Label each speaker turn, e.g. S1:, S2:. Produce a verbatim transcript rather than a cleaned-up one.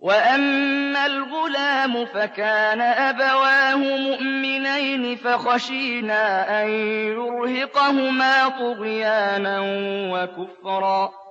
S1: وَأَمَّا الْغُلَامُ فَكَانَ أَبَوَاهُ مُؤْمِنَيْنِ فَخَشِينَا أَن يُرْهِقَهُمَا طُغْيَانًا وَكُفْرًا